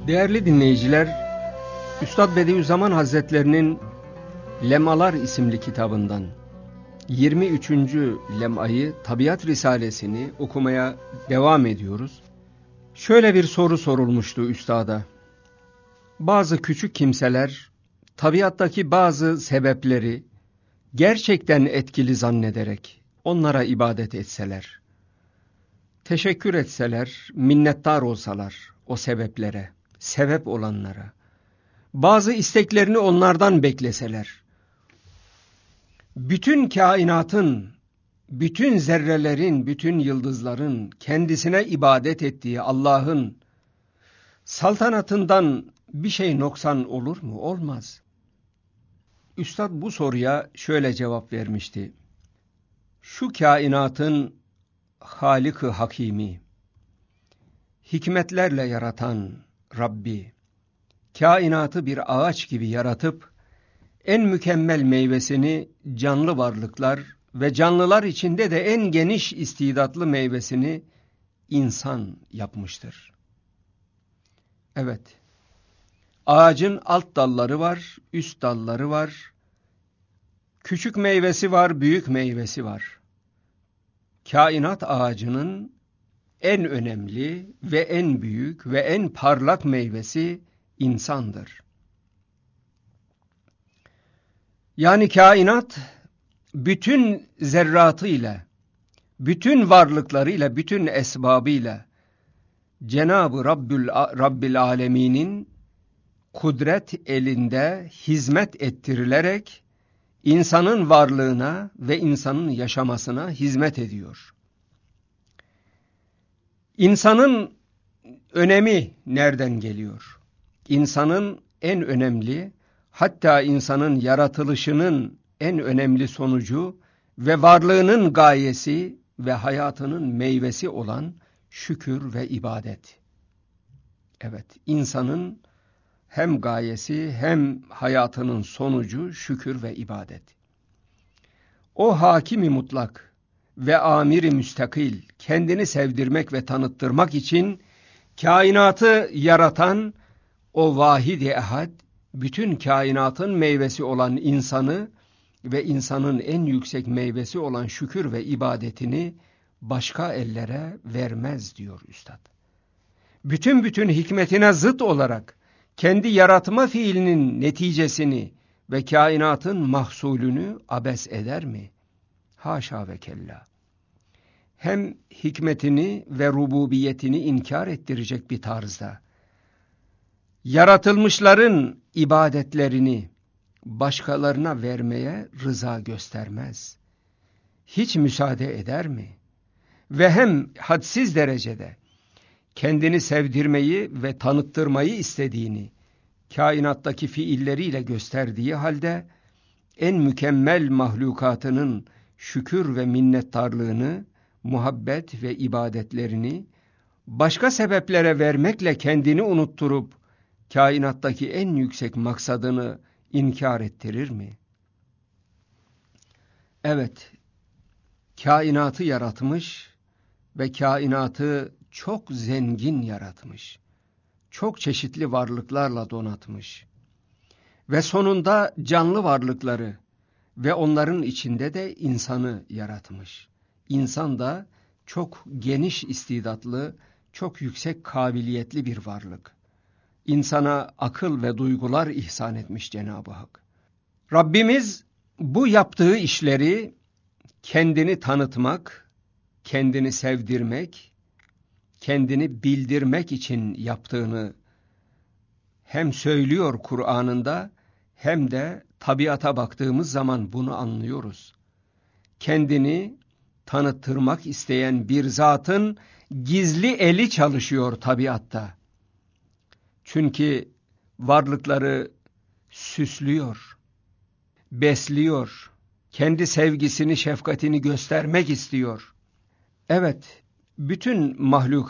Değerli dinleyiciler, Üstad Bediüzzaman Hazretlerinin Lemalar isimli kitabından 23. lemayı Tabiat Risalesini okumaya devam ediyoruz. Şöyle bir soru sorulmuştu üstada. Bazı küçük kimseler tabiattaki bazı sebepleri gerçekten etkili zannederek onlara ibadet etseler, teşekkür etseler, minnettar olsalar o sebeplere, sebep olanlara, bazı isteklerini onlardan bekleseler, bütün kainatın, bütün zerrelerin, bütün yıldızların kendisine ibadet ettiği Allah'ın saltanatından bir şey noksan olur mu? Olmaz. Üstad bu soruya şöyle cevap vermişti. Şu kainatın Halik-ı Hakimi, hikmetlerle yaratan Rabbi, kainatı bir ağaç gibi yaratıp en mükemmel meyvesini canlı varlıklar ve canlılar içinde de en geniş istidatlı meyvesini insan yapmıştır. Evet, ağacın alt dalları var, üst dalları var, küçük meyvesi var, büyük meyvesi var. Kainat ağacının en önemli ve en büyük ve en parlak meyvesi insandır. Yani kainat bütün zerratıyla, bütün varlıklarıyla, bütün esbabıyla Cenab-ı Rabbil Alemin'in kudret elinde hizmet ettirilerek insanın varlığına ve insanın yaşamasına hizmet ediyor. İnsanın önemi nereden geliyor? İnsanın en önemli, hatta insanın yaratılışının en önemli sonucu ve varlığının gayesi ve hayatının meyvesi olan şükür ve ibadet. Evet, insanın hem gayesi hem hayatının sonucu şükür ve ibadet. O hakimi mutlak ve amiri müstakil kendini sevdirmek ve tanıttırmak için kainatı yaratan o vahid-i ehad, bütün kainatın meyvesi olan insanı ve insanın en yüksek meyvesi olan şükür ve ibadetini başka ellere vermez diyor Üstad. Bütün hikmetine zıt olarak kendi yaratma fiilinin neticesini ve kainatın mahsulünü abes eder mi? Haşa ve kella. Hem hikmetini ve rububiyetini inkar ettirecek bir tarzda, yaratılmışların ibadetlerini başkalarına vermeye rıza göstermez. Hiç müsaade eder mi? Ve hem hadsiz derecede kendini sevdirmeyi ve tanıttırmayı istediğini kainattaki fiilleriyle gösterdiği halde en mükemmel mahlukatının şükür ve minnettarlığını, muhabbet ve ibadetlerini başka sebeplere vermekle kendini unutturup kainattaki en yüksek maksadını inkar ettirir mi? Evet, kainatı yaratmış ve kainatı çok zengin yaratmış. Çok çeşitli varlıklarla donatmış. Ve sonunda canlı varlıkları ve onların içinde de insanı yaratmış. İnsan da çok geniş istidatlı, çok yüksek kabiliyetli bir varlık. İnsana akıl ve duygular ihsan etmiş Cenab-ı Hak. Rabbimiz bu yaptığı işleri kendini tanıtmak, kendini sevdirmek, kendini bildirmek için yaptığını hem söylüyor Kur'an'ında hem de tabiata baktığımız zaman bunu anlıyoruz. Kendini tanıttırmak isteyen bir zatın gizli eli çalışıyor tabiatta. Çünkü varlıkları süslüyor, besliyor, kendi sevgisini, şefkatini göstermek istiyor. Evet, bütün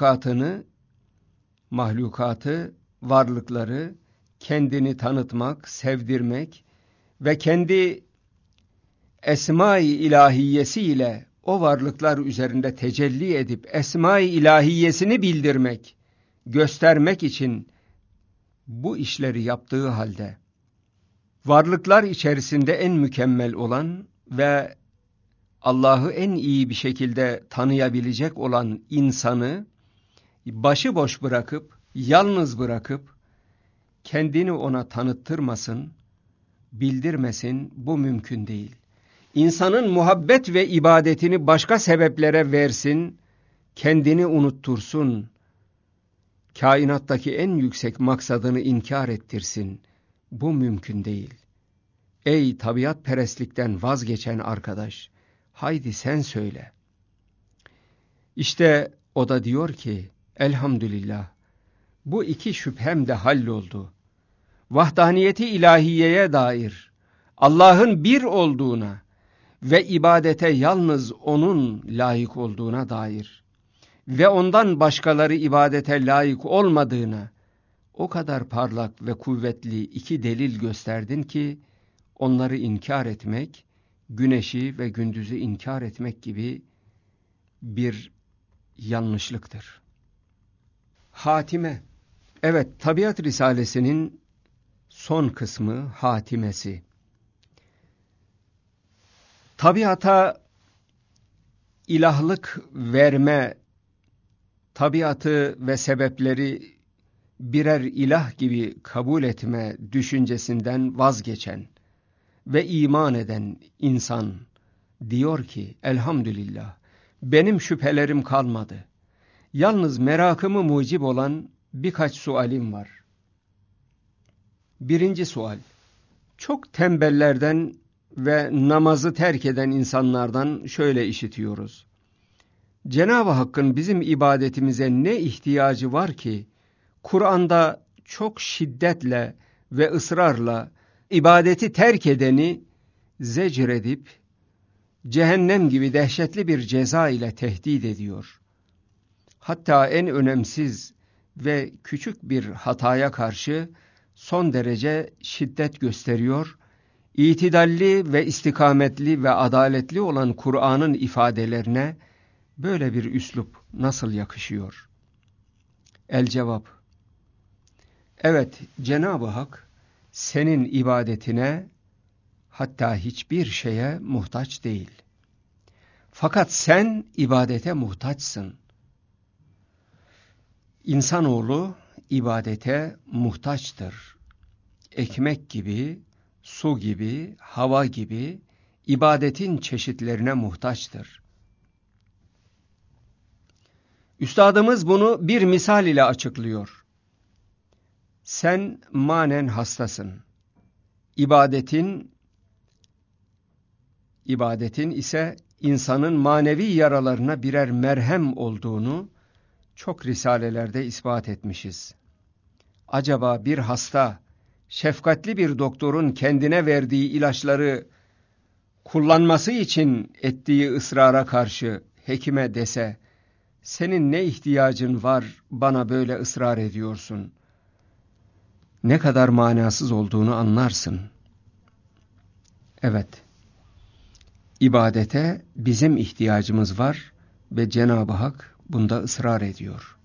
mahlukatı, varlıkları kendini tanıtmak, sevdirmek ve kendi esma-i ilahiyesiyle o varlıklar üzerinde tecelli edip esma-i ilahiyesini bildirmek, göstermek için bu işleri yaptığı halde, varlıklar içerisinde en mükemmel olan ve Allah'ı en iyi bir şekilde tanıyabilecek olan insanı başıboş bırakıp, yalnız bırakıp, kendini ona tanıttırmasın, bildirmesin, bu mümkün değil. İnsanın muhabbet ve ibadetini başka sebeplere versin, kendini unuttursun, kainattaki en yüksek maksadını inkar ettirsin, bu mümkün değil. Ey tabiatperestlikten vazgeçen arkadaş, haydi sen söyle. İşte o da diyor ki, elhamdülillah, bu iki şüphem de halloldu. Vahdaniyeti ilahiyeye dair, Allah'ın bir olduğuna ve ibadete yalnız O'nun layık olduğuna dair ve ondan başkaları ibadete layık olmadığına o kadar parlak ve kuvvetli iki delil gösterdin ki, onları inkar etmek, güneşi ve gündüzü inkar etmek gibi bir yanlışlıktır. Hatime. Evet, Tabiat Risalesi'nin son kısmı, hatimesi. Tabiata ilahlık verme, tabiatı ve sebepleri birer ilah gibi kabul etme düşüncesinden vazgeçen ve iman eden insan diyor ki, elhamdülillah, benim şüphelerim kalmadı. Yalnız merakımı mucib olan birkaç sualim var. Birinci sual, çok tembellerden ve namazı terk eden insanlardan şöyle işitiyoruz. Cenab-ı Hakk'ın bizim ibadetimize ne ihtiyacı var ki, Kur'an'da çok şiddetle ve ısrarla ibadeti terk edeni zecr edip, cehennem gibi dehşetli bir ceza ile tehdit ediyor. Hatta en önemsiz ve küçük bir hataya karşı son derece şiddet gösteriyor, itidalli ve istikametli ve adaletli olan Kur'an'ın ifadelerine böyle bir üslup nasıl yakışıyor? El cevap, evet, Cenab-ı Hak senin ibadetine, hatta hiçbir şeye muhtaç değil. Fakat sen ibadete muhtaçsın. İnsanoğlu ibadete muhtaçtır. Ekmek gibi, su gibi, hava gibi ibadetin çeşitlerine muhtaçtır. Üstadımız bunu bir misal ile açıklıyor. Sen manen hastasın. İbadetin ise insanın manevi yaralarına birer merhem olduğunu çok risalelerde ispat etmişiz. Acaba bir hasta, şefkatli bir doktorun kendine verdiği ilaçları kullanması için ettiği ısrara karşı hekime dese, senin ne ihtiyacın var, bana böyle ısrar ediyorsun? Ne kadar manasız olduğunu anlarsın. Evet, ibadete bizim ihtiyacımız var ve Cenab-ı Hak bunda ısrar ediyor.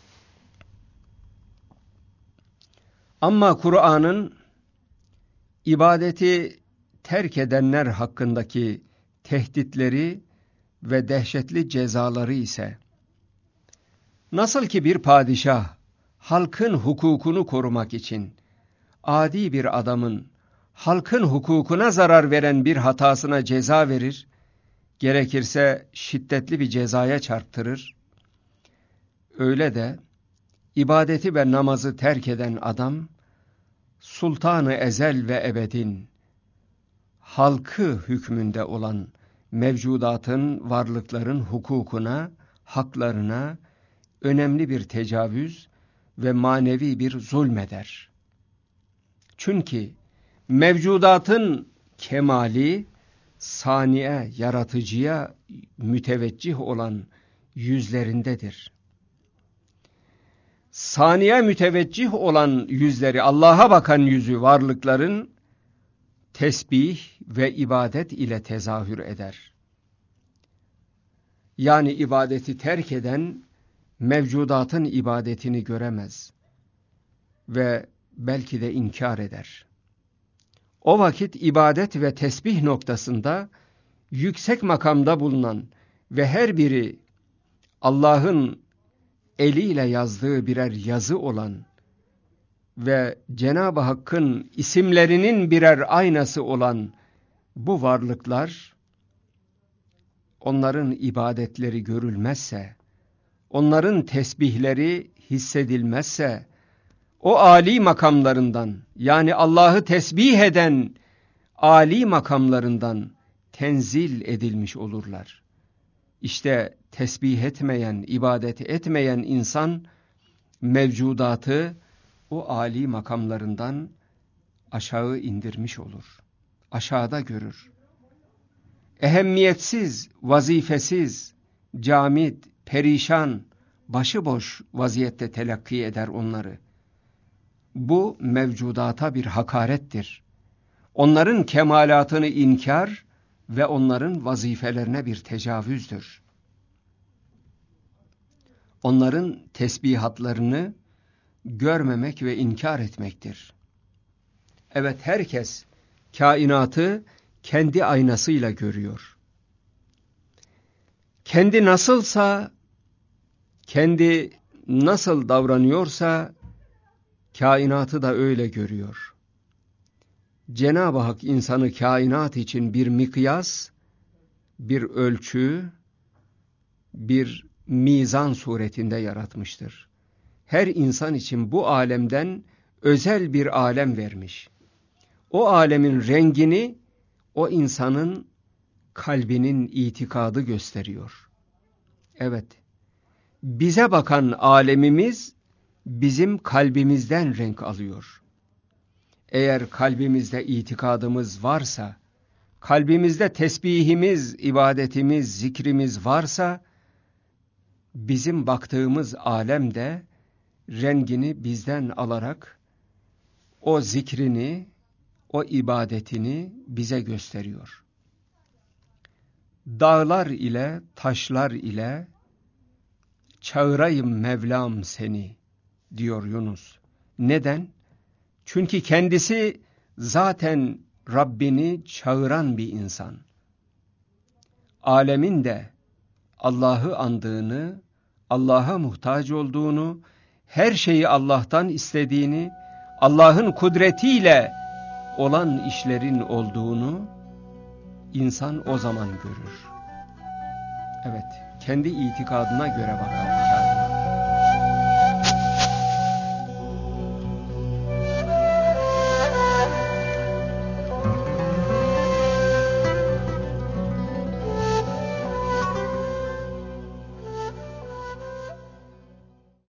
Ama Kur'an'ın ibadeti terk edenler hakkındaki tehditleri ve dehşetli cezaları ise, nasıl ki bir padişah halkın hukukunu korumak için adi bir adamın halkın hukukuna zarar veren bir hatasına ceza verir, gerekirse şiddetli bir cezaya çarptırır, öyle de ibadeti ve namazı terk eden adam, sultanı ezel ve ebedin, halkı hükmünde olan mevcudatın, varlıkların hukukuna, haklarına önemli bir tecavüz ve manevi bir zulmeder. Çünkü mevcudatın kemali, saniye, yaratıcıya müteveccih olan yüzlerindedir. Saniye müteveccih olan yüzleri, Allah'a bakan yüzü varlıkların tesbih ve ibadet ile tezahür eder. Yani ibadeti terk eden mevcudatın ibadetini göremez ve belki de inkar eder. O vakit ibadet ve tesbih noktasında yüksek makamda bulunan ve her biri Allah'ın eliyle yazdığı birer yazı olan ve Cenab-ı Hakk'ın isimlerinin birer aynası olan bu varlıklar, onların ibadetleri görülmezse, onların tesbihleri hissedilmezse, o âli makamlarından, yani Allah'ı tesbih eden âli makamlarından tenzil edilmiş olurlar. İşte tesbih etmeyen, ibadet etmeyen insan, mevcudatı o âli makamlarından aşağı indirmiş olur. Aşağıda görür. Ehemmiyetsiz, vazifesiz, camit, perişan, başıboş vaziyette telakki eder onları. Bu mevcudata bir hakarettir. Onların kemalatını inkar ve onların vazifelerine bir tecavüzdür. Onların tesbihatlarını görmemek ve inkar etmektir. Evet, herkes kainatı kendi aynasıyla görüyor. Kendi nasılsa, kendi nasıl davranıyorsa kainatı da öyle görüyor. Cenab-ı Hak insanı kainat için bir mikyas, bir ölçü, bir mizan suretinde yaratmıştır. Her insan için bu alemden özel bir alem vermiş. O alemin rengini o insanın kalbinin itikadı gösteriyor. Evet, bize bakan alemimiz bizim kalbimizden renk alıyor. Eğer kalbimizde itikadımız varsa, kalbimizde tesbihimiz, ibadetimiz, zikrimiz varsa, bizim baktığımız alem de rengini bizden alarak o zikrini, o ibadetini bize gösteriyor. Dağlar ile, taşlar ile çağırayım Mevlam seni, diyor Yunus. Neden? Çünkü kendisi zaten Rabbini çağıran bir insan. Alemin de Allah'ı andığını, Allah'a muhtaç olduğunu, her şeyi Allah'tan istediğini, Allah'ın kudretiyle olan işlerin olduğunu insan o zaman görür. Evet, kendi itikadına göre bakar.